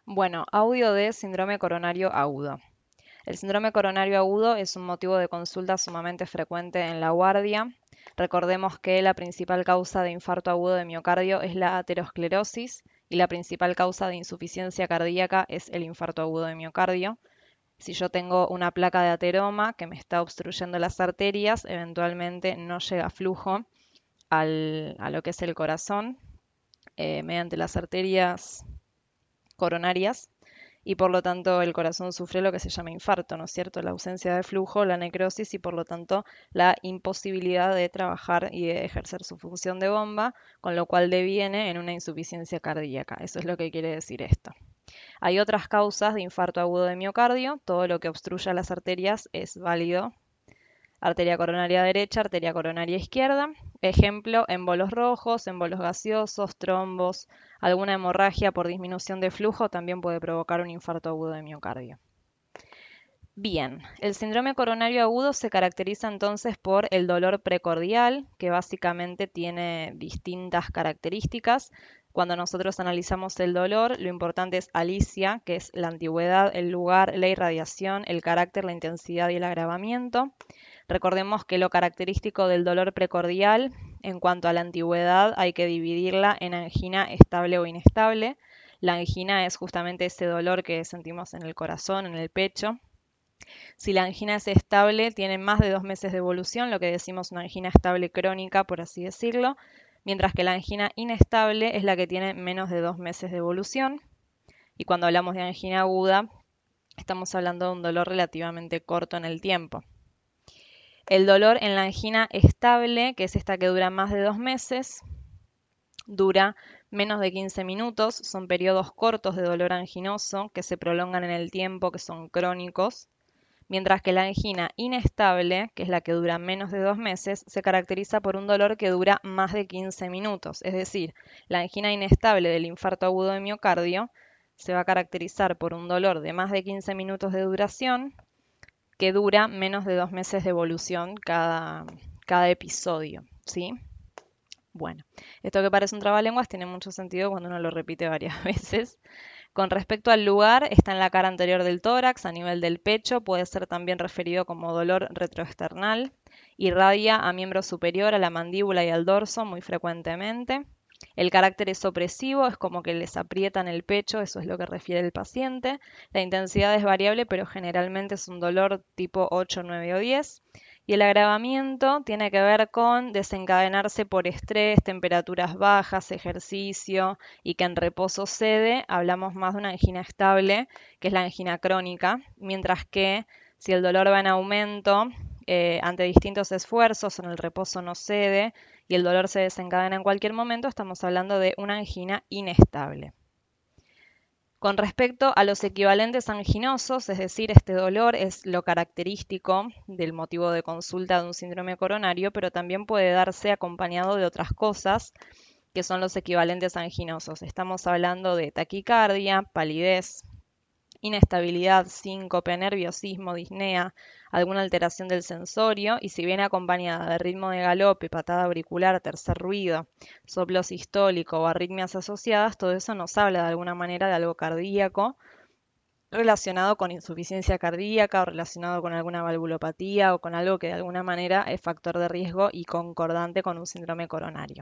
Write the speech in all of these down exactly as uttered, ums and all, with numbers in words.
Bueno, audio de síndrome coronario agudo. El síndrome coronario agudo es un motivo de consulta sumamente frecuente en la guardia. Recordemos que la principal causa de infarto agudo de miocardio es la aterosclerosis y la principal causa de insuficiencia cardíaca es el infarto agudo de miocardio. Si yo tengo una placa de ateroma que me está obstruyendo las arterias, eventualmente no llega flujo al- a lo que es el corazón eh, mediante las arterias coronarias y por lo tanto el corazón sufre lo que se llama infarto, ¿no es cierto? La ausencia de flujo, la necrosis y por lo tanto la imposibilidad de trabajar y de ejercer su función de bomba, con lo cual deviene en una insuficiencia cardíaca. Eso es lo que quiere decir esto. Hay otras causas de infarto agudo de miocardio, todo lo que obstruya las arterias es válido. Arteria coronaria derecha, arteria coronaria izquierda. Ejemplo, émbolos rojos, émbolos gaseosos, trombos, alguna hemorragia por disminución de flujo también puede provocar un infarto agudo de miocardio. Bien, el síndrome coronario agudo se caracteriza entonces por el dolor precordial, que básicamente tiene distintas características. Cuando nosotros analizamos el dolor, lo importante es alicia, que es la antigüedad, el lugar, la irradiación, el carácter, la intensidad y el agravamiento. Recordemos que lo característico del dolor precordial, en cuanto a la antigüedad, hay que dividirla en angina estable o inestable. La angina es justamente ese dolor que sentimos en el corazón, en el pecho. Si la angina es estable, tiene más de dos meses de evolución, lo que decimos una angina estable crónica, por así decirlo, mientras que la angina inestable es la que tiene menos de dos meses de evolución. Y cuando hablamos de angina aguda, estamos hablando de un dolor relativamente corto en el tiempo. El dolor en la angina estable, que es esta que dura más de dos meses, dura menos de quince minutos, son periodos cortos de dolor anginoso que se prolongan en el tiempo, que son crónicos, mientras que la angina inestable, que es la que dura menos de dos meses, se caracteriza por un dolor que dura más de quince minutos. Es decir, la angina inestable del infarto agudo de miocardio se va a caracterizar por un dolor de más de quince minutos de duración que dura menos de dos meses de evolución cada, cada episodio, ¿sí? Bueno, esto que parece un trabalenguas tiene mucho sentido cuando uno lo repite varias veces. Con respecto al lugar, está en la cara anterior del tórax, a nivel del pecho, puede ser también referido como dolor retroesternal. Irradia a miembro superior, a la mandíbula y al dorso muy frecuentemente. El carácter es opresivo, es como que les aprietan el pecho, eso es lo que refiere el paciente. La intensidad es variable, pero generalmente es un dolor tipo ocho, nueve o diez. Y el agravamiento tiene que ver con desencadenarse por estrés, temperaturas bajas, ejercicio y que en reposo cede. Hablamos más de una angina estable, que es la angina crónica, mientras que si el dolor va en aumento eh, ante distintos esfuerzos, en el reposo no cede y el dolor se desencadena en cualquier momento, estamos hablando de una angina inestable. Con respecto a los equivalentes anginosos, es decir, este dolor es lo característico del motivo de consulta de un síndrome coronario, pero también puede darse acompañado de otras cosas que son los equivalentes anginosos. Estamos hablando de taquicardia, palidez, inestabilidad, síncope, nerviosismo, disnea, alguna alteración del sensorio y si viene acompañada de ritmo de galope, patada auricular, tercer ruido, soplo sistólico o arritmias asociadas, todo eso nos habla de alguna manera de algo cardíaco relacionado con insuficiencia cardíaca o relacionado con alguna valvulopatía o con algo que de alguna manera es factor de riesgo y concordante con un síndrome coronario.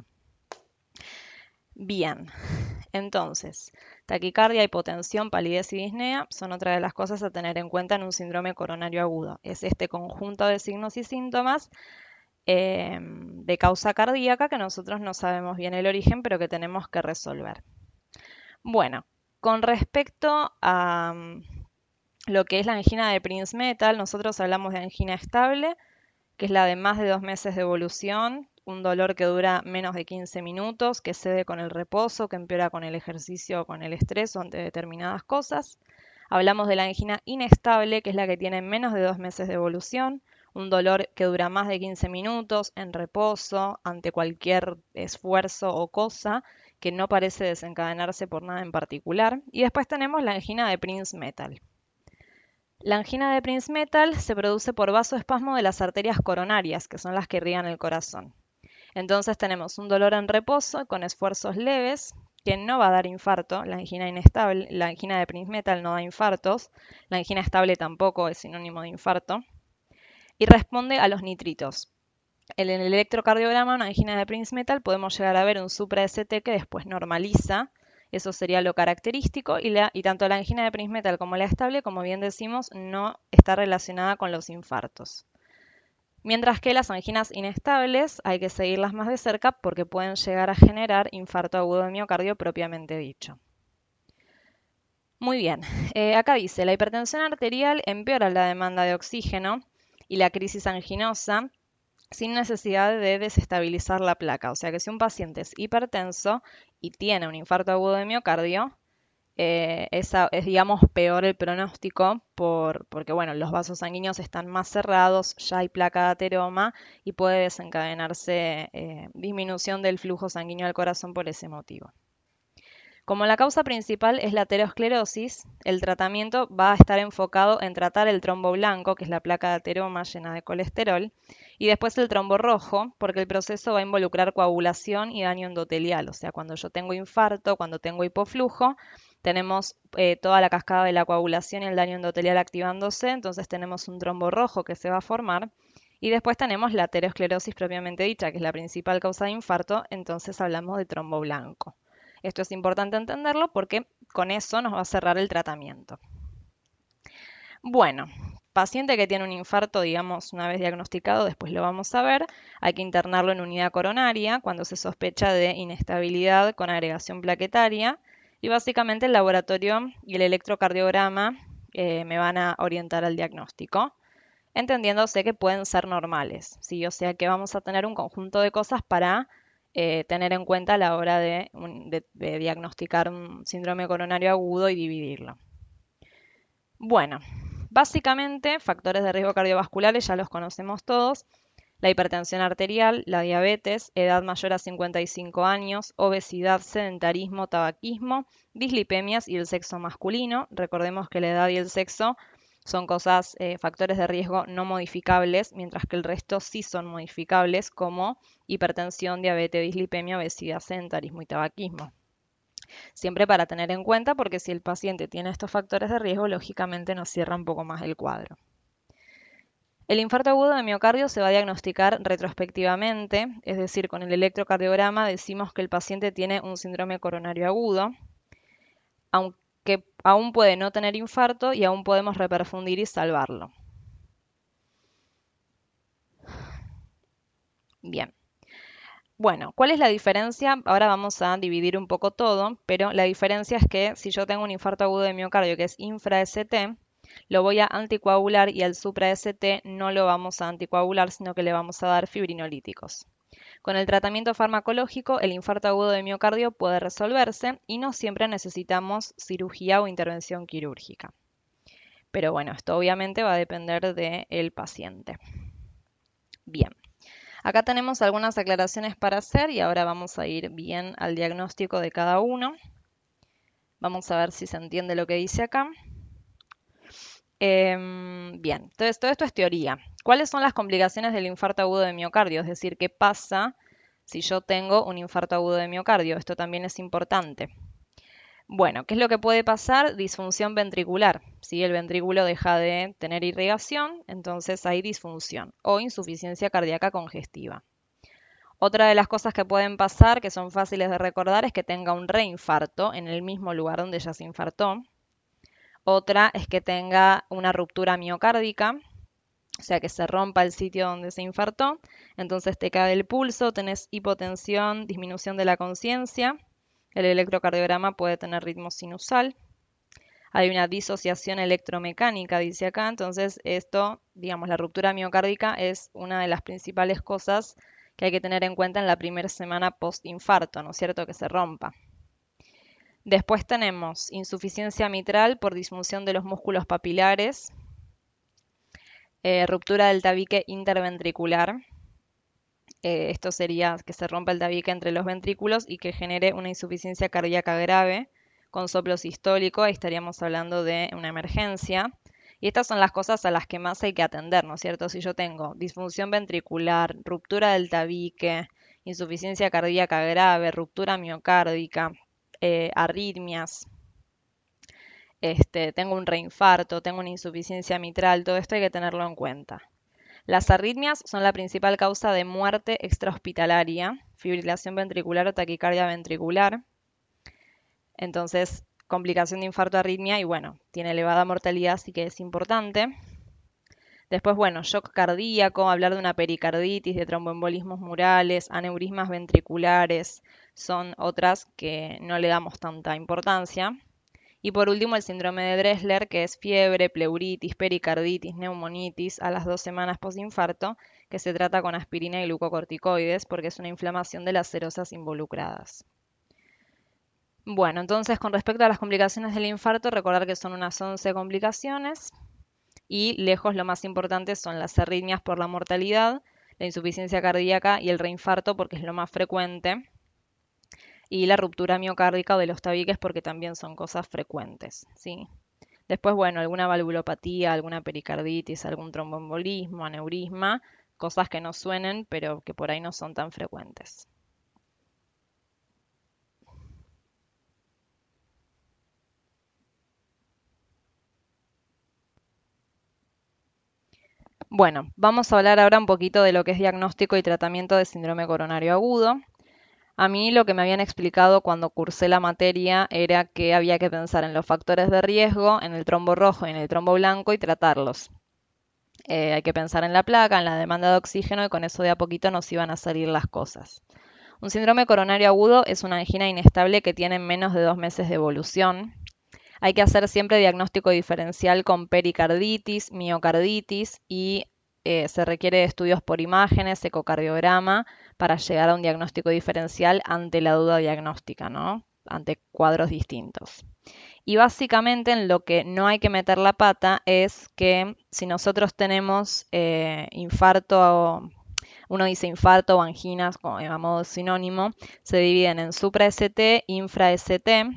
Bien, entonces, taquicardia, hipotensión, palidez y disnea son otra de las cosas a tener en cuenta en un síndrome coronario agudo. Es este conjunto de signos y síntomas eh, de causa cardíaca que nosotros no sabemos bien el origen, pero que tenemos que resolver. Bueno, con respecto a um, lo que es la angina de Prinzmetal, nosotros hablamos de angina estable, que es la de más de dos meses de evolución, un dolor que dura menos de quince minutos, que cede con el reposo, que empeora con el ejercicio o con el estrés o ante determinadas cosas. Hablamos de la angina inestable, que es la que tiene menos de dos meses de evolución, un dolor que dura más de quince minutos, en reposo, ante cualquier esfuerzo o cosa, que no parece desencadenarse por nada en particular. Y después tenemos la angina de Prinzmetal. La angina de Prinzmetal se produce por vasoespasmo de las arterias coronarias, que son las que irrigan el corazón. Entonces tenemos un dolor en reposo con esfuerzos leves, que no va a dar infarto, la angina inestable, la angina de Prinzmetal no da infartos, la angina estable tampoco es sinónimo de infarto, y responde a los nitritos. En el electrocardiograma, una angina de Prinzmetal, podemos llegar a ver un supra-S T que después normaliza, eso sería lo característico, y, la, y tanto la angina de Prinzmetal como la estable, como bien decimos, no está relacionada con los infartos. Mientras que las anginas inestables hay que seguirlas más de cerca porque pueden llegar a generar infarto agudo de miocardio propiamente dicho. Muy bien, eh, acá dice, la hipertensión arterial empeora la demanda de oxígeno y la crisis anginosa sin necesidad de desestabilizar la placa. O sea que si un paciente es hipertenso y tiene un infarto agudo de miocardio, eh, esa, es, digamos, peor el pronóstico por, porque, bueno, los vasos sanguíneos están más cerrados, ya hay placa de ateroma y puede desencadenarse eh, disminución del flujo sanguíneo al corazón por ese motivo. Como la causa principal es la aterosclerosis, el tratamiento va a estar enfocado en tratar el trombo blanco, que es la placa de ateroma llena de colesterol, y después el trombo rojo, porque el proceso va a involucrar coagulación y daño endotelial. O sea, cuando yo tengo infarto, cuando tengo hipoflujo, tenemos eh, toda la cascada de la coagulación y el daño endotelial activándose, entonces tenemos un trombo rojo que se va a formar. Y después tenemos la aterosclerosis propiamente dicha, que es la principal causa de infarto, entonces hablamos de trombo blanco. Esto es importante entenderlo porque con eso nos va a cerrar el tratamiento. Bueno, paciente que tiene un infarto, digamos, una vez diagnosticado, después lo vamos a ver, hay que internarlo en unidad coronaria cuando se sospecha de inestabilidad con agregación plaquetaria y básicamente el laboratorio y el electrocardiograma eh, me van a orientar al diagnóstico, entendiéndose que pueden ser normales, ¿sí? O sea que vamos a tener un conjunto de cosas para eh, tener en cuenta a la hora de, de, de diagnosticar un síndrome coronario agudo y dividirlo. Bueno, básicamente factores de riesgo cardiovasculares ya los conocemos todos. La hipertensión arterial, la diabetes, edad mayor a cincuenta y cinco años, obesidad, sedentarismo, tabaquismo, dislipemias y el sexo masculino. Recordemos que la edad y el sexo son cosas, eh, factores de riesgo no modificables, mientras que el resto sí son modificables, como hipertensión, diabetes, dislipemia, obesidad, sedentarismo y tabaquismo. Siempre para tener en cuenta, porque si el paciente tiene estos factores de riesgo, lógicamente nos cierra un poco más el cuadro. El infarto agudo de miocardio se va a diagnosticar retrospectivamente, es decir, con el electrocardiograma decimos que el paciente tiene un síndrome coronario agudo, aunque aún puede no tener infarto y aún podemos reperfundir y salvarlo. Bien. Bueno, ¿cuál es la diferencia? Ahora vamos a dividir un poco todo, pero la diferencia es que si yo tengo un infarto agudo de miocardio que es infra-S T, lo voy a anticoagular y al supra-S T no lo vamos a anticoagular, sino que le vamos a dar fibrinolíticos. Con el tratamiento farmacológico, el infarto agudo de miocardio puede resolverse y no siempre necesitamos cirugía o intervención quirúrgica. Pero bueno, esto obviamente va a depender del paciente. Bien. Acá tenemos algunas aclaraciones para hacer y ahora vamos a ir bien al diagnóstico de cada uno. Vamos a ver si se entiende lo que dice acá. Eh, bien, entonces todo esto es teoría. ¿Cuáles son las complicaciones del infarto agudo de miocardio? Es decir, ¿qué pasa si yo tengo un infarto agudo de miocardio? Esto también es importante. Bueno, ¿qué es lo que puede pasar? Disfunción ventricular. Si el ventrículo deja de tener irrigación, entonces hay disfunción o insuficiencia cardíaca congestiva. Otra de las cosas que pueden pasar, que son fáciles de recordar, es que tenga un reinfarto en el mismo lugar donde ya se infartó. Otra es que tenga una ruptura miocárdica, o sea que se rompa el sitio donde se infartó. Entonces te cae el pulso, tenés hipotensión, disminución de la conciencia. El electrocardiograma puede tener ritmo sinusal. Hay una disociación electromecánica, dice acá. Entonces esto, digamos, la ruptura miocárdica es una de las principales cosas que hay que tener en cuenta en la primera semana post-infarto, ¿no es cierto? Que se rompa. Después tenemos insuficiencia mitral por disfunción de los músculos papilares, eh, ruptura del tabique interventricular. Eh, esto sería que se rompa el tabique entre los ventrículos y que genere una insuficiencia cardíaca grave con soplo sistólico. Ahí estaríamos hablando de una emergencia. Y estas son las cosas a las que más hay que atender, ¿no es cierto? Si yo tengo disfunción ventricular, ruptura del tabique, insuficiencia cardíaca grave, ruptura miocárdica, eh, arritmias, este, tengo un reinfarto, tengo una insuficiencia mitral, todo esto hay que tenerlo en cuenta. Las arritmias son la principal causa de muerte extrahospitalaria, fibrilación ventricular o taquicardia ventricular. Entonces, complicación de infarto arritmia y bueno, tiene elevada mortalidad, así que es importante. Después, bueno, shock cardíaco, hablar de una pericarditis, de tromboembolismos murales, aneurismas ventriculares, son otras que no le damos tanta importancia. Y por último, el síndrome de Dressler, que es fiebre, pleuritis, pericarditis, neumonitis a las dos semanas postinfarto, que se trata con aspirina y glucocorticoides porque es una inflamación de las serosas involucradas. Bueno, entonces con respecto a las complicaciones del infarto, recordar que son unas once complicaciones y lejos lo más importante son las arritmias por la mortalidad, la insuficiencia cardíaca y el reinfarto porque es lo más frecuente, y la ruptura miocárdica o de los tabiques porque también son cosas frecuentes, ¿sí? Después, bueno, alguna valvulopatía, alguna pericarditis, algún tromboembolismo, aneurisma, cosas que no suenen, pero que por ahí no son tan frecuentes. Bueno, vamos a hablar ahora un poquito de lo que es diagnóstico y tratamiento de síndrome coronario agudo. A mí lo que me habían explicado cuando cursé la materia era que había que pensar en los factores de riesgo, en el trombo rojo y en el trombo blanco y tratarlos. Eh, hay que pensar en la placa, en la demanda de oxígeno y con eso de a poquito nos iban a salir las cosas. Un síndrome coronario agudo es una angina inestable que tiene menos de dos meses de evolución. Hay que hacer siempre diagnóstico diferencial con pericarditis, miocarditis y eh, se requiere de estudios por imágenes, ecocardiograma, para llegar a un diagnóstico diferencial ante la duda diagnóstica, ¿no? Ante cuadros distintos. Y básicamente en lo que no hay que meter la pata es que si nosotros tenemos eh, infarto, o, uno dice infarto o anginas como a modo sinónimo, se dividen en supra-S T, infra-S T.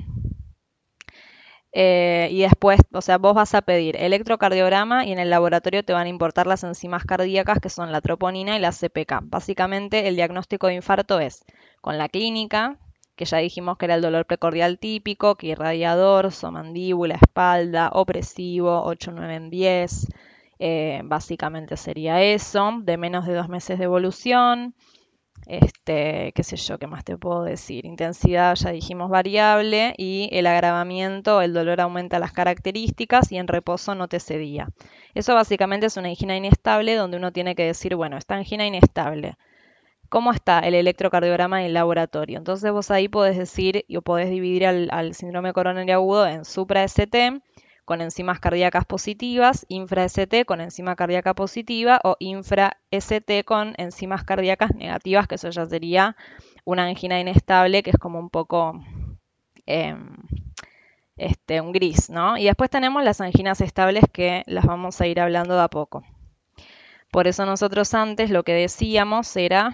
Eh, y después, o sea, vos vas a pedir electrocardiograma y en el laboratorio te van a importar las enzimas cardíacas que son la troponina y la C P K. Básicamente el diagnóstico de infarto es con la clínica, que ya dijimos que era el dolor precordial típico, que irradia dorso, mandíbula, espalda, opresivo, ocho nueve en diez. Eh, básicamente sería eso, de menos de dos meses de evolución. Este, qué sé yo, qué más te puedo decir. Intensidad, ya dijimos, variable y el agravamiento, el dolor aumenta las características y en reposo no te cedía. Eso básicamente es una angina inestable donde uno tiene que decir, bueno, esta angina inestable. ¿Cómo está el electrocardiograma en el laboratorio? Entonces vos ahí podés decir o podés dividir al, al síndrome coronario agudo en supra-S T con enzimas cardíacas positivas, infra-S T con enzima cardíaca positiva o infra-S T con enzimas cardíacas negativas, que eso ya sería una angina inestable, que es como un poco eh, este, un gris, ¿no? Y después tenemos las anginas estables que las vamos a ir hablando de a poco. Por eso nosotros antes lo que decíamos era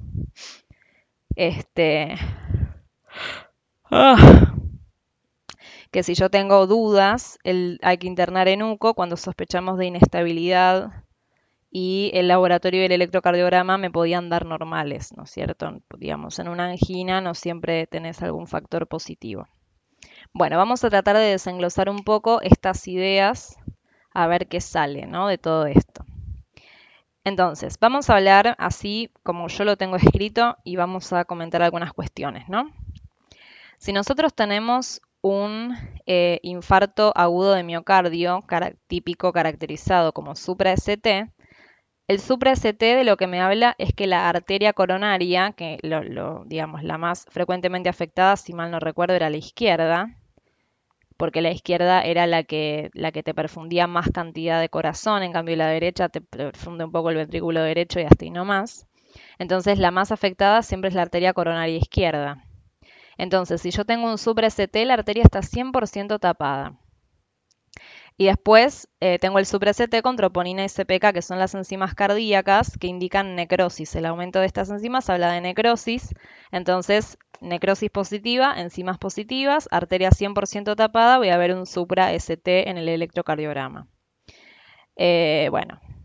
este ah, que si yo tengo dudas, el, hay que internar en U C O cuando sospechamos de inestabilidad y el laboratorio y el electrocardiograma me podían dar normales, ¿no es cierto? Digamos, en una angina no siempre tenés algún factor positivo. Bueno, vamos a tratar de desenglosar un poco estas ideas a ver qué sale, ¿no? De todo esto. Entonces, vamos a hablar así como yo lo tengo escrito y vamos a comentar algunas cuestiones, ¿no? Si nosotros tenemos un eh, infarto agudo de miocardio cara típico caracterizado como supra-S T, el supra-S T de lo que me habla es que la arteria coronaria, que lo, lo, digamos, la más frecuentemente afectada, si mal no recuerdo, era la izquierda, porque la izquierda era la que, la que te perfundía más cantidad de corazón, en cambio la derecha te perfunde un poco el ventrículo derecho y hasta ahí no más. Entonces la más afectada siempre es la arteria coronaria izquierda. Entonces, si yo tengo un supra-S T, la arteria está cien por ciento tapada. Y después eh, tengo el supra-S T con troponina y C P K, que son las enzimas cardíacas que indican necrosis. El aumento de estas enzimas habla de necrosis. Entonces, necrosis positiva, enzimas positivas, arteria cien por ciento tapada, voy a ver un supra-S T en el electrocardiograma. Eh, bueno,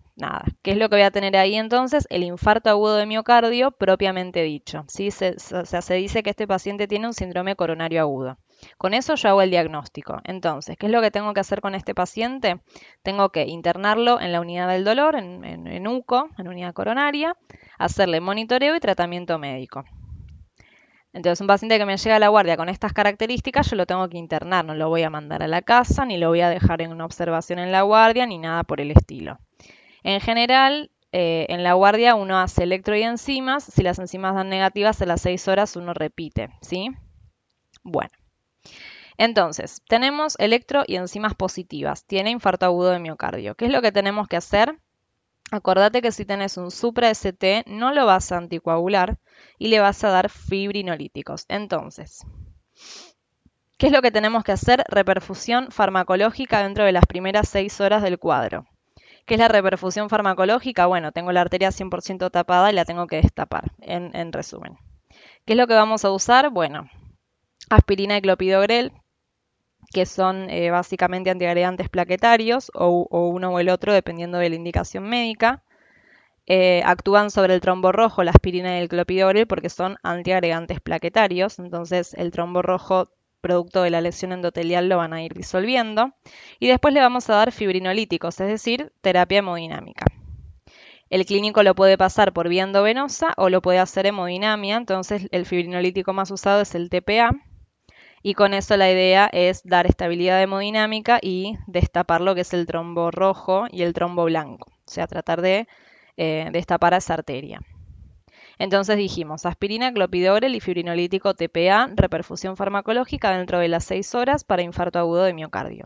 nada, ¿qué es lo que voy a tener ahí entonces? El infarto agudo de miocardio propiamente dicho, ¿sí? Se, o sea, se dice que este paciente tiene un síndrome coronario agudo. Con eso yo hago el diagnóstico. Entonces, ¿qué es lo que tengo que hacer con este paciente? Tengo que internarlo en la unidad del dolor, en, en, en U C O, en unidad coronaria, hacerle monitoreo y tratamiento médico. Entonces, un paciente que me llega a la guardia con estas características, yo lo tengo que internar, no lo voy a mandar a la casa, ni lo voy a dejar en una observación en la guardia, ni nada por el estilo. En general, eh, en la guardia uno hace electro y enzimas. Si las enzimas dan negativas, a las seis horas uno repite, ¿sí? Bueno, entonces, tenemos electro y enzimas positivas. Tiene infarto agudo de miocardio. ¿Qué es lo que tenemos que hacer? Acordate que si tenés un supra-S T, no lo vas a anticoagular y le vas a dar fibrinolíticos. Entonces, ¿qué es lo que tenemos que hacer? Reperfusión farmacológica dentro de las primeras seis horas del cuadro. ¿Qué es la reperfusión farmacológica? Bueno, tengo la arteria cien por ciento tapada y la tengo que destapar, en, en resumen. ¿Qué es lo que vamos a usar? Bueno, aspirina y clopidogrel, que son eh, básicamente antiagregantes plaquetarios, o, o uno o el otro, dependiendo de la indicación médica. Eh, actúan sobre el trombo rojo, la aspirina y el clopidogrel, porque son antiagregantes plaquetarios. Entonces, el trombo rojo, producto de la lesión endotelial, lo van a ir disolviendo. Y después le vamos a dar fibrinolíticos, es decir, terapia hemodinámica. El clínico lo puede pasar por vía endovenosa o lo puede hacer hemodinamia. Entonces, el fibrinolítico más usado es el T P A. Y con eso la idea es dar estabilidad hemodinámica y destapar lo que es el trombo rojo y el trombo blanco. O sea, tratar de eh, destapar a esa arteria. Entonces dijimos aspirina, clopidogrel y fibrinolítico T P A, reperfusión farmacológica dentro de las seis horas para infarto agudo de miocardio.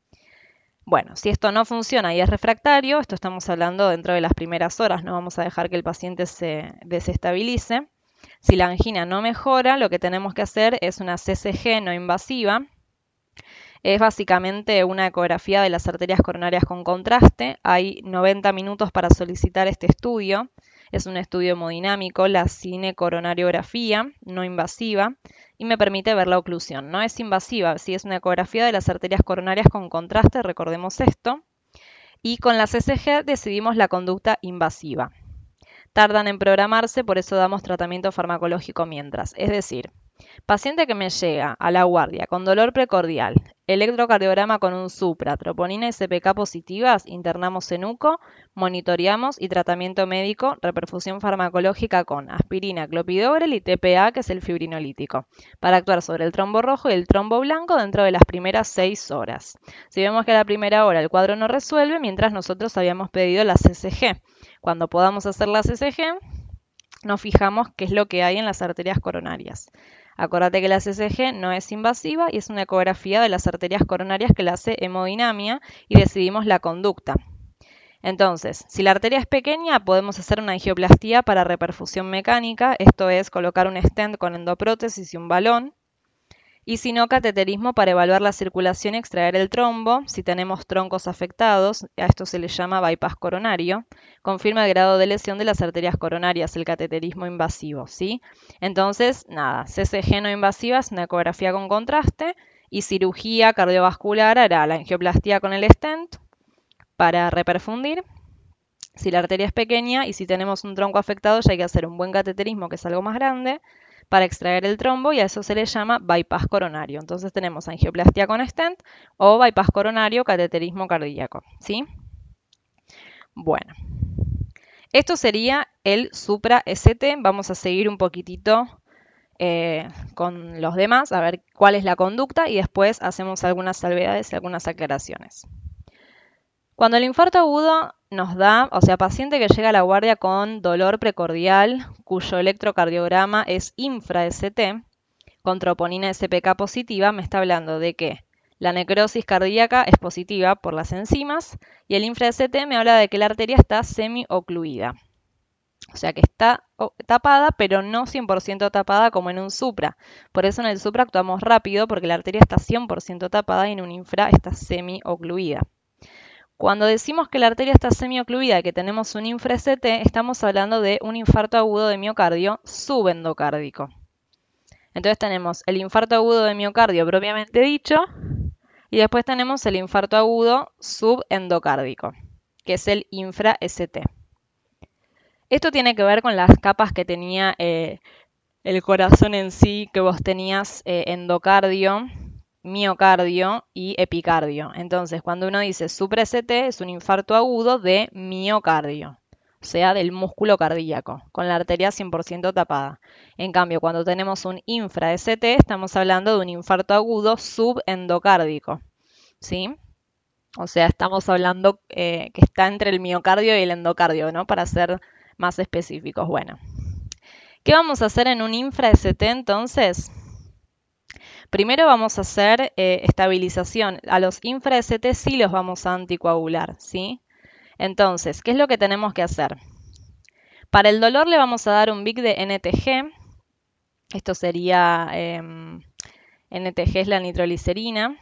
Bueno, si esto no funciona y es refractario, esto estamos hablando dentro de las primeras horas, no vamos a dejar que el paciente se desestabilice. Si la angina no mejora, lo que tenemos que hacer es una C C G no invasiva. Es básicamente una ecografía de las arterias coronarias con contraste. Hay noventa minutos para solicitar este estudio. Es un estudio hemodinámico, la cinecoronariografía no invasiva, y me permite ver la oclusión. No es invasiva, sí es una ecografía de las arterias coronarias con contraste, recordemos esto. Y con la C C G decidimos la conducta invasiva. Tardan en programarse, por eso damos tratamiento farmacológico mientras. Es decir, paciente que me llega a la guardia con dolor precordial, electrocardiograma con un supra, troponina y C P K positivas, internamos en U C O, monitoreamos y tratamiento médico, reperfusión farmacológica con aspirina, clopidogrel y T P A, que es el fibrinolítico, para actuar sobre el trombo rojo y el trombo blanco dentro de las primeras seis horas. Si vemos que a la primera hora el cuadro no resuelve, mientras nosotros habíamos pedido la C C G. Cuando podamos hacer la C C G, nos fijamos qué es lo que hay en las arterias coronarias. Acordate que la C C G no es invasiva y es una ecografía de las arterias coronarias que la hace hemodinamia y decidimos la conducta. Entonces, si la arteria es pequeña, podemos hacer una angioplastía para reperfusión mecánica, esto es colocar un stent con endoprótesis y un balón. Y si no, cateterismo para evaluar la circulación y extraer el trombo. Si tenemos troncos afectados, a esto se le llama bypass coronario. Confirma el grado de lesión de las arterias coronarias, el cateterismo invasivo, ¿sí? Entonces, nada, C C G no invasiva es una ecografía con contraste y cirugía cardiovascular hará la angioplastía con el stent para reperfundir. Si la arteria es pequeña y si tenemos un tronco afectado, ya hay que hacer un buen cateterismo, que es algo más grande, para extraer el trombo, y a eso se le llama bypass coronario. Entonces tenemos angioplastía con stent o bypass coronario, cateterismo cardíaco, ¿sí? Bueno, esto sería el supra-S T. Vamos a seguir un poquitito eh, con los demás, a ver cuál es la conducta y después hacemos algunas salvedades y algunas aclaraciones. Cuando el infarto agudo nos da, o sea, paciente que llega a la guardia con dolor precordial, cuyo electrocardiograma es infra-S T, con troponina S P K positiva, me está hablando de que la necrosis cardíaca es positiva por las enzimas y el infra-S T me habla de que la arteria está semi-ocluida. O sea que está tapada, pero no cien por ciento tapada como en un supra. Por eso en el supra actuamos rápido, porque la arteria está cien por ciento tapada y en un infra está semi-ocluida. Cuando decimos que la arteria está semiocluida y que tenemos un infra-S T, estamos hablando de un infarto agudo de miocardio subendocárdico. Entonces tenemos el infarto agudo de miocardio propiamente dicho y después tenemos el infarto agudo subendocárdico. que es el infra-S T. Esto tiene que ver con las capas que tenía eh, el corazón en sí, que vos tenías eh, endocardio, miocardio y epicardio. Entonces, cuando uno dice supra-S T, es un infarto agudo de miocardio, o sea, del músculo cardíaco, con la arteria cien por ciento tapada. En cambio, cuando tenemos un infra-S T, estamos hablando de un infarto agudo subendocárdico, ¿sí? O sea, estamos hablando eh, que está entre el miocardio y el endocardio, ¿no? Para ser más específicos. Bueno, ¿qué vamos a hacer en un infra-S T entonces? Primero vamos a hacer eh, estabilización. A los infra-S T sí los vamos a anticoagular, ¿sí? Entonces, ¿qué es lo que tenemos que hacer? Para el dolor le vamos a dar un V I C de N T G. Esto sería, eh, N T G es la nitroglicerina.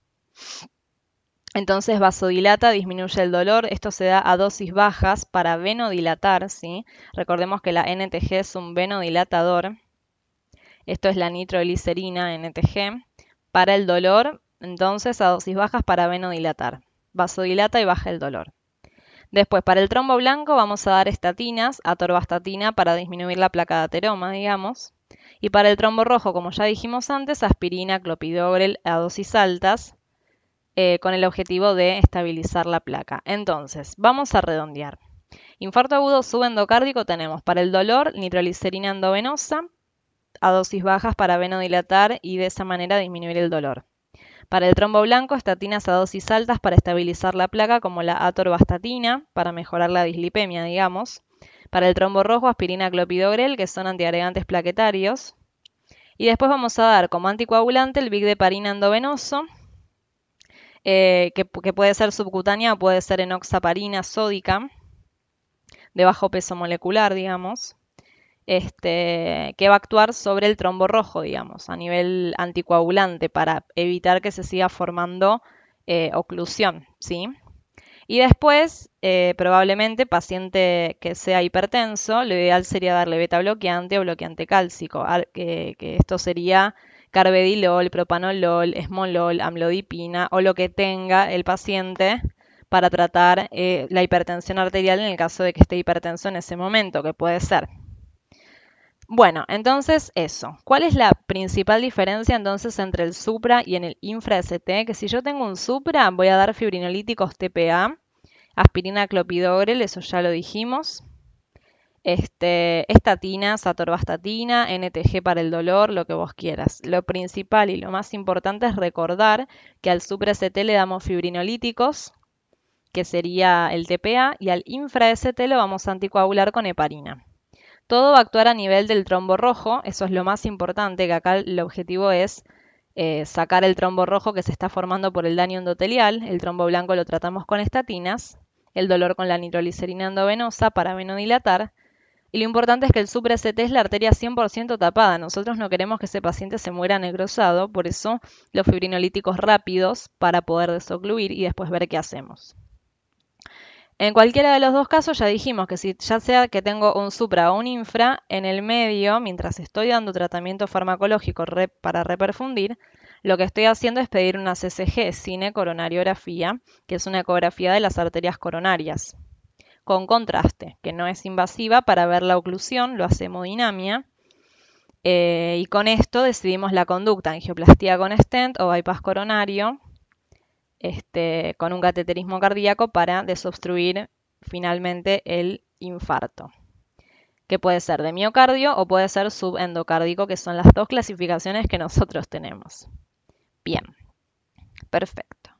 Entonces vasodilata, disminuye el dolor. Esto se da a dosis bajas para venodilatar, ¿sí? Recordemos que la N T G es un venodilatador. Esto es la nitroglicerina N T G. Para el dolor, entonces a dosis bajas para venodilatar. Vasodilata y baja el dolor. Después, para el trombo blanco vamos a dar estatinas, atorvastatina para disminuir la placa de ateroma, digamos. Y para el trombo rojo, como ya dijimos antes, aspirina, clopidogrel a dosis altas, eh, con el objetivo de estabilizar la placa. Entonces, vamos a redondear. Infarto agudo subendocárdico tenemos para el dolor nitroglicerina endovenosa a dosis bajas para venodilatar y de esa manera disminuir el dolor. Para el trombo blanco, estatinas a dosis altas para estabilizar la placa, como la atorvastatina, para mejorar la dislipemia, digamos. Para el trombo rojo, aspirina, clopidogrel, que son antiagregantes plaquetarios. Y después vamos a dar como anticoagulante el V I C de parina endovenoso, eh, que, que puede ser subcutánea o puede ser enoxaparina sódica, de bajo peso molecular, digamos. Este, que va a actuar sobre el trombo rojo, digamos, a nivel anticoagulante para evitar que se siga formando eh, oclusión, ¿sí? Y después, eh, probablemente, paciente que sea hipertenso, lo ideal sería darle beta bloqueante o bloqueante cálcico, que, que esto sería carvedilol, propanolol, esmolol, amlodipina o lo que tenga el paciente para tratar eh, la hipertensión arterial en el caso de que esté hipertenso en ese momento, que puede ser. Bueno, entonces eso. ¿Cuál es la principal diferencia entonces entre el supra y en el infra-S T? Que si yo tengo un supra, voy a dar fibrinolíticos T P A, aspirina, clopidogrel, eso ya lo dijimos. Este, estatinas, atorvastatina, N T G para el dolor, lo que vos quieras. Lo principal y lo más importante es recordar que al supra-S T le damos fibrinolíticos, que sería el T P A, y al infra-S T lo vamos a anticoagular con heparina. Todo va a actuar a nivel del trombo rojo, eso es lo más importante, que acá el objetivo es eh, sacar el trombo rojo que se está formando por el daño endotelial. El trombo blanco lo tratamos con estatinas, el dolor con la nitroglicerina endovenosa para venodilatar. Y lo importante es que el supra-S T es la arteria cien por ciento tapada. Nosotros no queremos que ese paciente se muera necrosado, por eso los fibrinolíticos rápidos para poder desocluir y después ver qué hacemos. En cualquiera de los dos casos ya dijimos que si ya sea que tengo un supra o un infra, en el medio, mientras estoy dando tratamiento farmacológico rep para reperfundir, lo que estoy haciendo es pedir una C C G, cinecoronariografía, que es una ecografía de las arterias coronarias, con contraste, que no es invasiva para ver la oclusión, lo hace hemodinamia, eh, y con esto decidimos la conducta, angioplastía con stent o bypass coronario, Este, con un cateterismo cardíaco para desobstruir finalmente el infarto, que puede ser de miocardio o puede ser subendocárdico, que son las dos clasificaciones que nosotros tenemos. Bien, perfecto.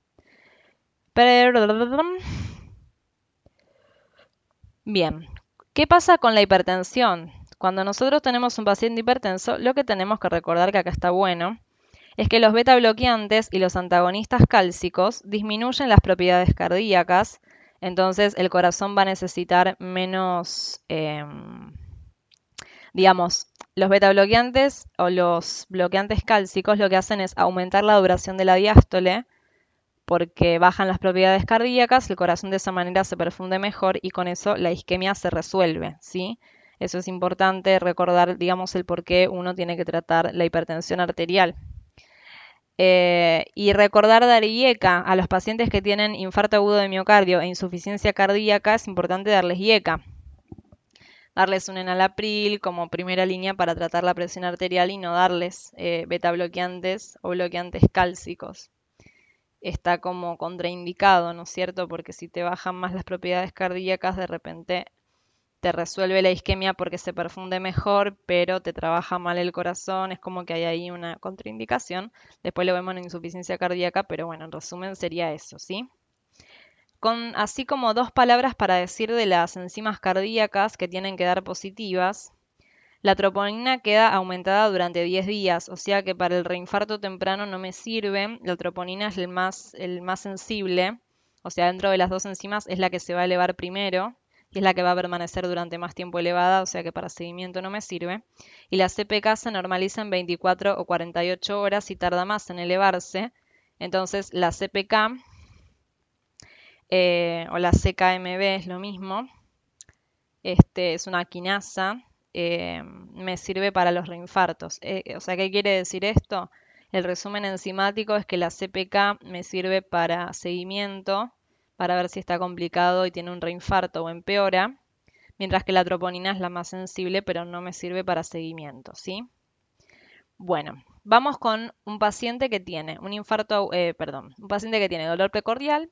Bien, ¿qué pasa con la hipertensión? Cuando nosotros tenemos un paciente hipertenso, lo que tenemos que recordar, que acá está bueno, es que los beta bloqueantes y los antagonistas cálcicos disminuyen las propiedades cardíacas, entonces el corazón va a necesitar menos, eh, digamos, los beta bloqueantes o los bloqueantes cálcicos lo que hacen es aumentar la duración de la diástole porque bajan las propiedades cardíacas, el corazón de esa manera se perfunde mejor y con eso la isquemia se resuelve, ¿sí? Eso es importante recordar, digamos, el por qué uno tiene que tratar la hipertensión arterial. Eh, y recordar dar IECA a los pacientes que tienen infarto agudo de miocardio e insuficiencia cardíaca, es importante darles IECA. Darles un enalapril como primera línea para tratar la presión arterial y no darles eh, beta bloqueantes o bloqueantes cálcicos. Está como contraindicado, ¿no es cierto? Porque si te bajan más las propiedades cardíacas, de repente te resuelve la isquemia porque se perfunde mejor, pero te trabaja mal el corazón, es como que hay ahí una contraindicación. Después lo vemos en insuficiencia cardíaca, pero bueno, en resumen sería eso, ¿sí? Con así como dos palabras para decir de las enzimas cardíacas que tienen que dar positivas. La troponina queda aumentada durante diez días, o sea que para el reinfarto temprano no me sirve. La troponina es el más, el más sensible, o sea, dentro de las dos enzimas es la que se va a elevar primero y es la que va a permanecer durante más tiempo elevada, o sea que para seguimiento no me sirve. Y la C P K se normaliza en veinticuatro o cuarenta y ocho horas y tarda más en elevarse. Entonces la C P K eh, o la C K M B es lo mismo. Este, es una quinasa, eh, me sirve para los reinfartos. Eh, o sea, ¿qué quiere decir esto? El resumen enzimático es que la C P K me sirve para seguimiento, para ver si está complicado y tiene un reinfarto o empeora, mientras que la troponina es la más sensible, pero no me sirve para seguimiento, ¿sí? Bueno, vamos con un paciente que tiene un infarto, eh, perdón, un paciente que tiene dolor precordial.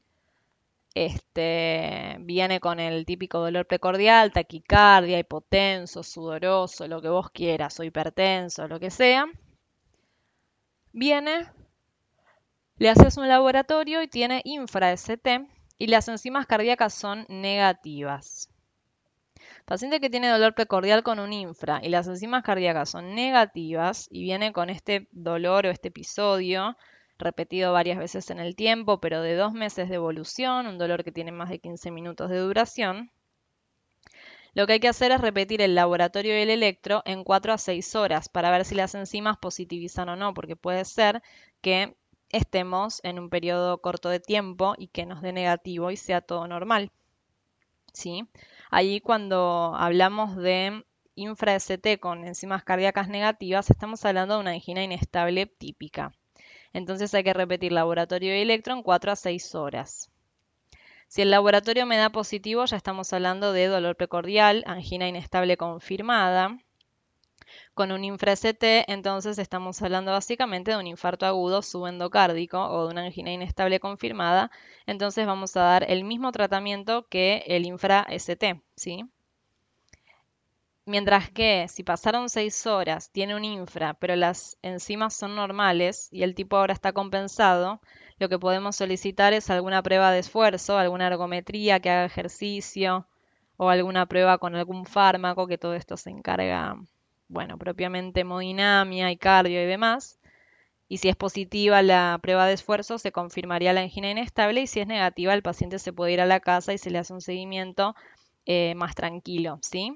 Este, viene con el típico dolor precordial, taquicardia, hipotenso, sudoroso, lo que vos quieras, o hipertenso, lo que sea. Viene, le haces un laboratorio y tiene infra-S T y las enzimas cardíacas son negativas. Paciente que tiene dolor precordial con un infra y las enzimas cardíacas son negativas y viene con este dolor o este episodio repetido varias veces en el tiempo, pero de dos meses de evolución, un dolor que tiene más de quince minutos de duración. Lo que hay que hacer es repetir el laboratorio y el electro en cuatro a seis horas para ver si las enzimas positivizan o no, porque puede ser que estemos en un periodo corto de tiempo y que nos dé negativo y sea todo normal. ¿Sí? Allí cuando hablamos de infra-S T con enzimas cardíacas negativas, estamos hablando de una angina inestable típica. Entonces hay que repetir laboratorio y electro en cuatro a seis horas. Si el laboratorio me da positivo, ya estamos hablando de dolor precordial, angina inestable confirmada. Con un infra-S T, entonces estamos hablando básicamente de un infarto agudo subendocárdico o de una angina inestable confirmada. Entonces vamos a dar el mismo tratamiento que el infra-S T, ¿sí? Mientras que si pasaron seis horas, tiene un infra, pero las enzimas son normales y el tipo ahora está compensado, lo que podemos solicitar es alguna prueba de esfuerzo, alguna ergometría que haga ejercicio o alguna prueba con algún fármaco, que todo esto se encarga, bueno, propiamente hemodinamia y cardio y demás. Y si es positiva la prueba de esfuerzo, se confirmaría la angina inestable y si es negativa, el paciente se puede ir a la casa y se le hace un seguimiento eh, más tranquilo, ¿sí?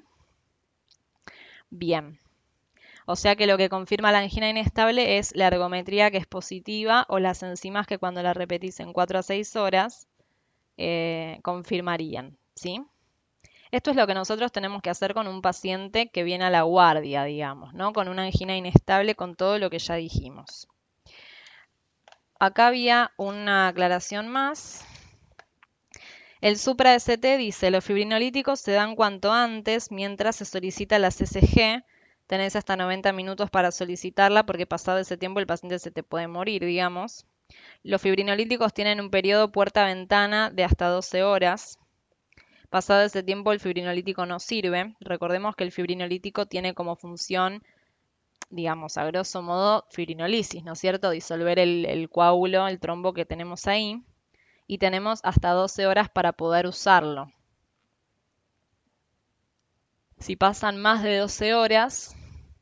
Bien. O sea que lo que confirma la angina inestable es la ergometría que es positiva o las enzimas que cuando la repetís en cuatro a seis horas eh, confirmarían, ¿sí? Esto es lo que nosotros tenemos que hacer con un paciente que viene a la guardia, digamos, ¿no? Con una angina inestable, con todo lo que ya dijimos. Acá había una aclaración más. El supra-S T dice, los fibrinolíticos se dan cuanto antes mientras se solicita la C C G. Tenés hasta noventa minutos para solicitarla porque pasado ese tiempo el paciente se te puede morir, digamos. Los fibrinolíticos tienen un periodo puerta-ventana de hasta doce horas. Pasado ese tiempo el fibrinolítico no sirve. Recordemos que el fibrinolítico tiene como función, digamos, a grosso modo, fibrinolisis, ¿no es cierto? Disolver el, el coágulo, el trombo que tenemos ahí. Y tenemos hasta doce horas para poder usarlo. Si pasan más de doce horas...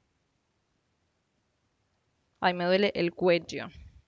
Ay, me duele el cuello.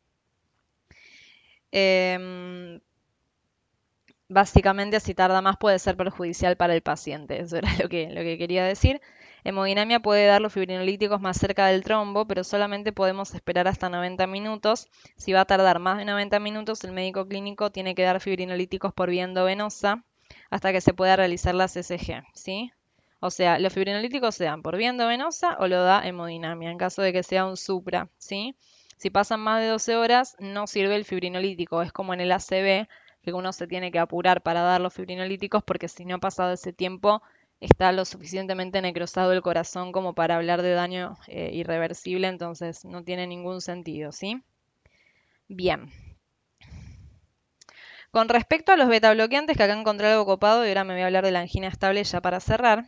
Eh, básicamente, si tarda más puede ser perjudicial para el paciente. Eso era lo que, lo que quería decir. Hemodinamia puede dar los fibrinolíticos más cerca del trombo, pero solamente podemos esperar hasta noventa minutos. Si va a tardar más de noventa minutos, el médico clínico tiene que dar fibrinolíticos por vía endovenosa hasta que se pueda realizar la C C G, ¿sí? O sea, los fibrinolíticos se dan por vía endovenosa o lo da hemodinamia, en caso de que sea un supra, ¿sí? Si pasan más de doce horas, no sirve el fibrinolítico. Es como en el A C V, que uno se tiene que apurar para dar los fibrinolíticos porque si no ha pasado ese tiempo, está lo suficientemente necrosado el corazón como para hablar de daño eh, irreversible, entonces no tiene ningún sentido, ¿sí? Bien. Con respecto a los betabloqueantes, que acá encontré algo copado y ahora me voy a hablar de la angina estable ya para cerrar.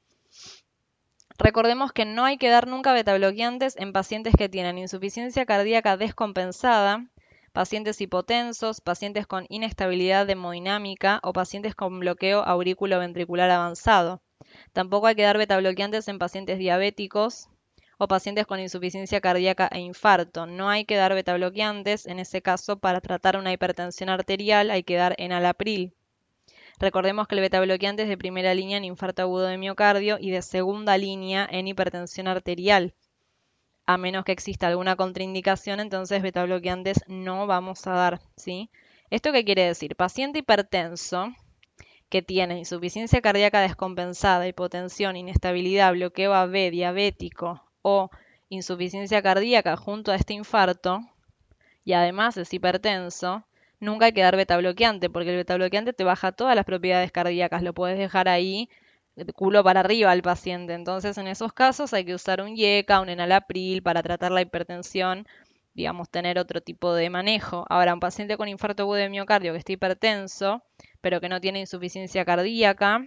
Recordemos que no hay que dar nunca betabloqueantes en pacientes que tienen insuficiencia cardíaca descompensada, pacientes hipotensos, pacientes con inestabilidad hemodinámica o pacientes con bloqueo aurículo-ventricular avanzado. Tampoco hay que dar betabloqueantes en pacientes diabéticos o pacientes con insuficiencia cardíaca e infarto. No hay que dar betabloqueantes, en ese caso para tratar una hipertensión arterial hay que dar enalapril. Recordemos que el betabloqueante es de primera línea en infarto agudo de miocardio y de segunda línea en hipertensión arterial. A menos que exista alguna contraindicación, entonces betabloqueantes no vamos a dar, ¿sí? ¿Esto qué quiere decir? Paciente hipertenso que tiene insuficiencia cardíaca descompensada, hipotensión, inestabilidad, bloqueo A V, diabético o insuficiencia cardíaca junto a este infarto y además es hipertenso, nunca hay que dar betabloqueante, porque el betabloqueante te baja todas las propiedades cardíacas, lo puedes dejar ahí de culo para arriba al paciente. Entonces, en esos casos hay que usar un IECA, un enalapril para tratar la hipertensión, digamos, tener otro tipo de manejo. Ahora, un paciente con infarto agudo de miocardio que está hipertenso, pero que no tiene insuficiencia cardíaca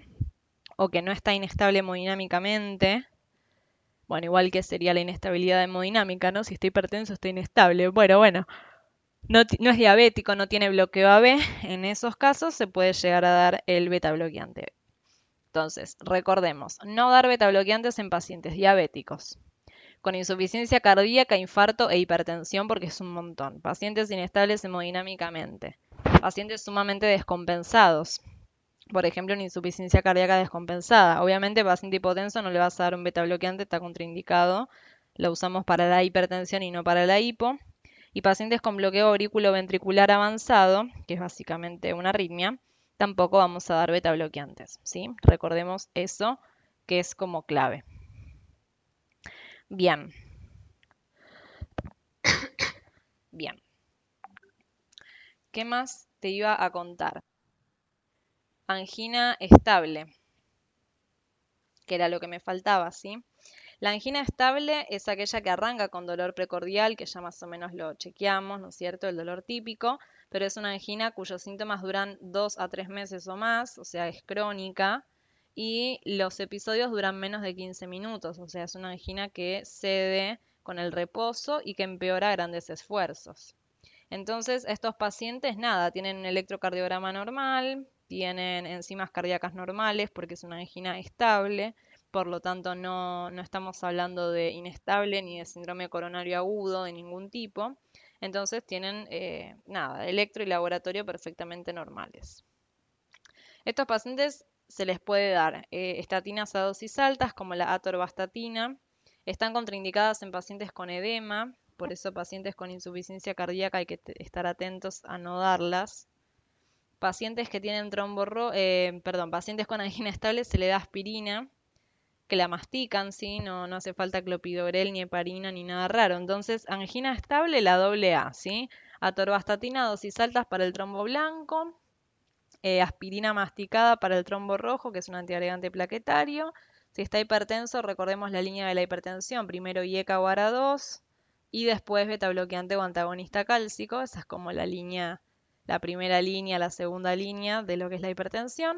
o que no está inestable hemodinámicamente, bueno, igual que sería la inestabilidad hemodinámica, ¿no? Si está hipertenso, está inestable. Bueno, bueno, no, no es diabético, no tiene bloqueo A B, en esos casos se puede llegar a dar el betabloqueante. Entonces, recordemos, no dar betabloqueantes en pacientes diabéticos, con insuficiencia cardíaca, infarto e hipertensión, porque es un montón. Pacientes inestables hemodinámicamente. Pacientes sumamente descompensados. Por ejemplo, una insuficiencia cardíaca descompensada. Obviamente, paciente hipotenso no le vas a dar un betabloqueante, está contraindicado. Lo usamos para la hipertensión y no para la hipo. Y pacientes con bloqueo aurículo-ventricular avanzado, que es básicamente una arritmia, tampoco vamos a dar betabloqueantes, ¿sí? Recordemos eso, que es como clave. Bien. Bien. ¿Qué más te iba a contar? Angina estable, que era lo que me faltaba, ¿sí? La angina estable es aquella que arranca con dolor precordial, que ya más o menos lo chequeamos, ¿no es cierto? El dolor típico, pero es una angina cuyos síntomas duran dos a tres meses o más, o sea, es crónica, y los episodios duran menos de quince minutos, o sea, es una angina que cede con el reposo y que empeora a grandes esfuerzos. Entonces, estos pacientes, nada, tienen un electrocardiograma normal, tienen enzimas cardíacas normales porque es una angina estable, por lo tanto no, no estamos hablando de inestable ni de síndrome coronario agudo de ningún tipo. Entonces tienen, eh, nada, electro y laboratorio perfectamente normales. Estos pacientes se les puede dar eh, estatinas a dosis altas como la atorvastatina. Están contraindicadas en pacientes con edema, por eso pacientes con insuficiencia cardíaca hay que estar atentos a no darlas. Pacientes que tienen tromborro, eh, perdón, pacientes con angina estable se le da aspirina, que la mastican, ¿sí? No, no hace falta clopidogrel, ni heparina, ni nada raro. Entonces, angina estable, la doble A, ¿sí? Atorvastatina, dosis altas para el trombo blanco. Eh, aspirina masticada para el trombo rojo, que es un antiagregante plaquetario. Si está hipertenso, recordemos la línea de la hipertensión. Primero IECA o ARA dos y después betabloqueante o antagonista cálcico. Esa es como la línea, la primera línea, la segunda línea de lo que es la hipertensión.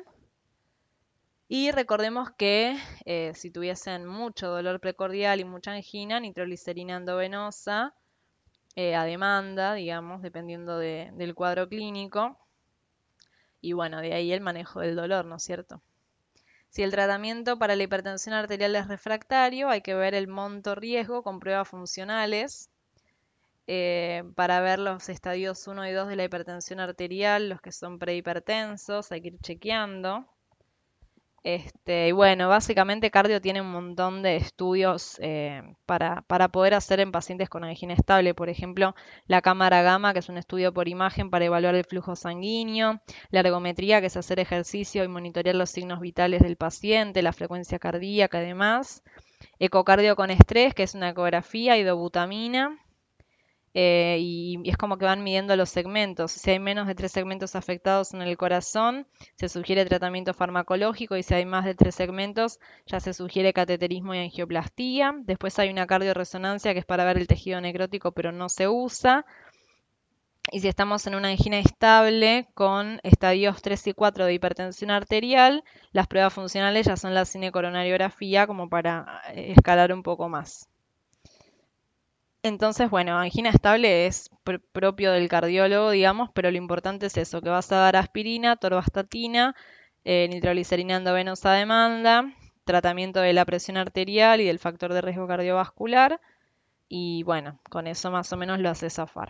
Y recordemos que eh, si tuviesen mucho dolor precordial y mucha angina, nitroglicerina endovenosa eh, a demanda, digamos, dependiendo de, del cuadro clínico. Y bueno, de ahí el manejo del dolor, ¿no es cierto? Si el tratamiento para la hipertensión arterial es refractario, hay que ver el monto riesgo con pruebas funcionales eh, para ver los estadios uno y dos de la hipertensión arterial, los que son prehipertensos, hay que ir chequeando. Este, y bueno, básicamente cardio tiene un montón de estudios eh, para, para poder hacer en pacientes con angina estable. Por ejemplo, la cámara gamma, que es un estudio por imagen para evaluar el flujo sanguíneo, la ergometría, que es hacer ejercicio y monitorear los signos vitales del paciente, la frecuencia cardíaca y demás. Ecocardio con estrés, que es una ecografía y dobutamina. eh, y, y es como que van midiendo los segmentos. Si hay menos de tres segmentos afectados en el corazón, se sugiere tratamiento farmacológico y si hay más de tres segmentos, ya se sugiere cateterismo y angioplastía. Después hay una cardioresonancia que es para ver el tejido necrótico, pero no se usa. Y si estamos en una angina estable con estadios tres y cuatro de hipertensión arterial, las pruebas funcionales ya son la cinecoronariografía como para eh, escalar un poco más. Entonces, bueno, angina estable es pr propio del cardiólogo, digamos, pero lo importante es eso, que vas a dar aspirina, torvastatina, eh, nitroglicerina endovenosa a demanda, tratamiento de la presión arterial y del factor de riesgo cardiovascular, y bueno, con eso más o menos lo haces zafar.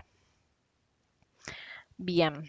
Bien.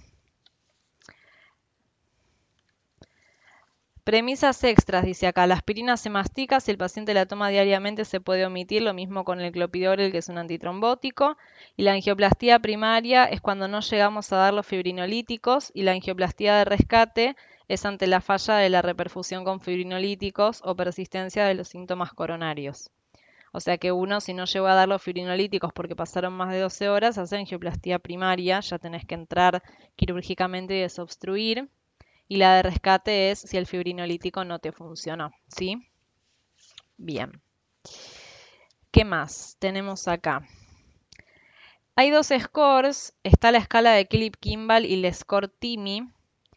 Premisas extras, dice acá, la aspirina se mastica, si el paciente la toma diariamente se puede omitir, lo mismo con el clopidogrel, que es un antitrombótico, y la angioplastía primaria es cuando no llegamos a dar los fibrinolíticos, y la angioplastía de rescate es ante la falla de la reperfusión con fibrinolíticos o persistencia de los síntomas coronarios. O sea que uno, si no llegó a dar los fibrinolíticos porque pasaron más de doce horas, hace angioplastía primaria, ya tenés que entrar quirúrgicamente y desobstruir. Y la de rescate es si el fibrinolítico no te funcionó, ¿sí? Bien. ¿Qué más tenemos acá? Hay dos scores. Está la escala de Philip-Kimball y el score TIMI,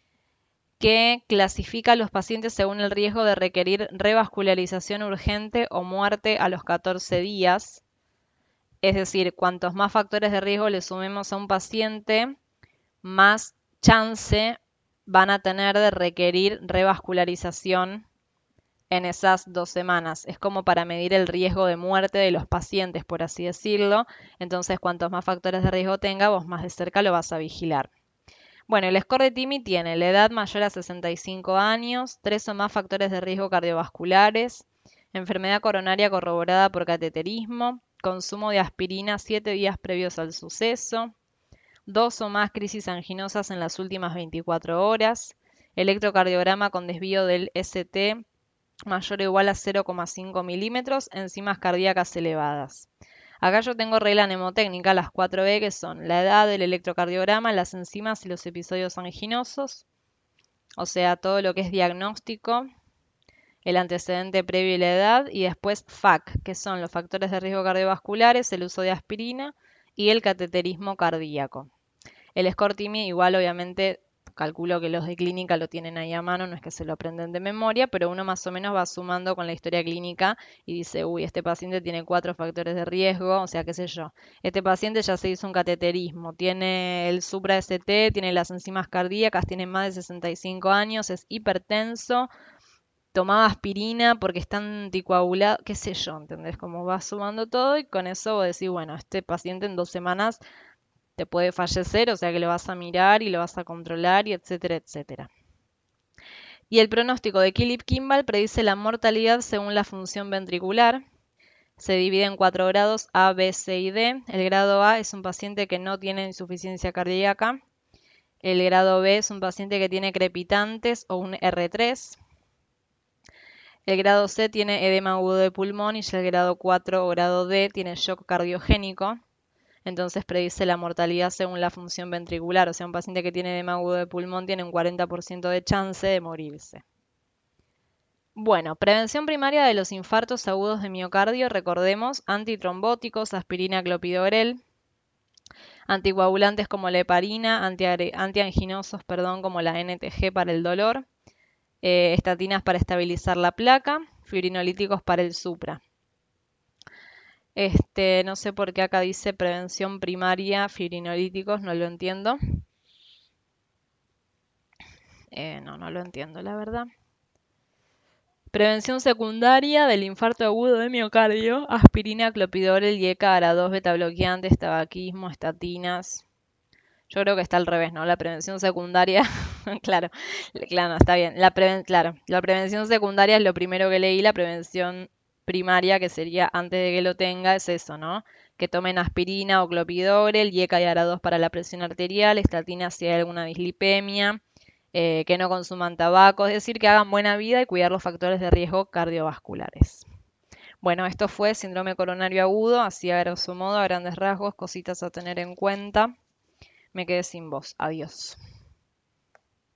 que clasifica a los pacientes según el riesgo de requerir revascularización urgente o muerte a los catorce días. Es decir, cuantos más factores de riesgo le sumemos a un paciente, más chance van a tener de requerir revascularización en esas dos semanas. Es como para medir el riesgo de muerte de los pacientes, por así decirlo. Entonces, cuantos más factores de riesgo tenga, vos más de cerca lo vas a vigilar. Bueno, el score de TIMI tiene la edad mayor a sesenta y cinco años, tres o más factores de riesgo cardiovasculares, enfermedad coronaria corroborada por cateterismo, consumo de aspirina siete días previos al suceso, dos o más crisis anginosas en las últimas veinticuatro horas, electrocardiograma con desvío del S T mayor o igual a cero coma cinco milímetros, enzimas cardíacas elevadas. Acá yo tengo regla mnemotécnica, las cuatro B, que son la edad, el electrocardiograma, las enzimas y los episodios anginosos, o sea, todo lo que es diagnóstico, el antecedente previo y la edad, y después F A C, que son los factores de riesgo cardiovasculares, el uso de aspirina y el cateterismo cardíaco. El score TIMI igual, obviamente, calculo que los de clínica lo tienen ahí a mano, no es que se lo aprenden de memoria, pero uno más o menos va sumando con la historia clínica y dice, uy, este paciente tiene cuatro factores de riesgo, o sea, qué sé yo. Este paciente ya se hizo un cateterismo, tiene el supra-S T, tiene las enzimas cardíacas, tiene más de sesenta y cinco años, es hipertenso, tomaba aspirina porque está anticoagulado, qué sé yo, ¿entendés? Como va sumando todo y con eso vos decís, bueno, este paciente en dos semanas te puede fallecer, o sea que lo vas a mirar y lo vas a controlar y etcétera, etcétera. Y el pronóstico de Philip-Kimball predice la mortalidad según la función ventricular. Se divide en cuatro grados, A, B, C y D. El grado A es un paciente que no tiene insuficiencia cardíaca. El grado B es un paciente que tiene crepitantes o un R tres. El grado C tiene edema agudo de pulmón y el grado cuatro o grado D tiene shock cardiogénico. Entonces predice la mortalidad según la función ventricular. O sea, un paciente que tiene edema agudo de pulmón tiene un cuarenta por ciento de chance de morirse. Bueno, prevención primaria de los infartos agudos de miocardio, recordemos, antitrombóticos, aspirina, clopidogrel, anticoagulantes como la heparina, antianginosos, perdón, como la N T G para el dolor, eh, estatinas para estabilizar la placa, fibrinolíticos para el supra. Este, no sé por qué acá dice prevención primaria, fibrinolíticos, no lo entiendo. Eh, no, no lo entiendo, la verdad. Prevención secundaria del infarto agudo de miocardio, aspirina, clopidogrel, IECA, ARA dos, beta bloqueantes, tabaquismo, estatinas. Yo creo que está al revés, ¿no? La prevención secundaria, claro, claro, está bien. La preven claro, la prevención secundaria es lo primero que leí, la prevención primaria, que sería antes de que lo tenga, es eso, ¿no? Que tomen aspirina o clopidogrel, IECA y ARA dos para la presión arterial, estatina si hay alguna dislipemia, eh, que no consuman tabaco, es decir, que hagan buena vida y cuidar los factores de riesgo cardiovasculares. Bueno, esto fue síndrome coronario agudo, así a grosso modo, a grandes rasgos, cositas a tener en cuenta. Me quedé sin voz. Adiós.